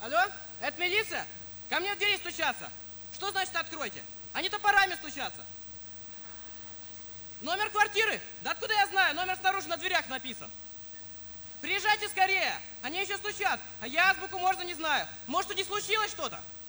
Алло, это милиция? Ко мне в двери стучатся. Что значит откройте? Они топорами стучатся. Номер квартиры? Да откуда я знаю? Номер снаружи на дверях написан. Приезжайте скорее. Они еще стучат. А я азбуку можно не знаю. Может, тут не случилось что-то?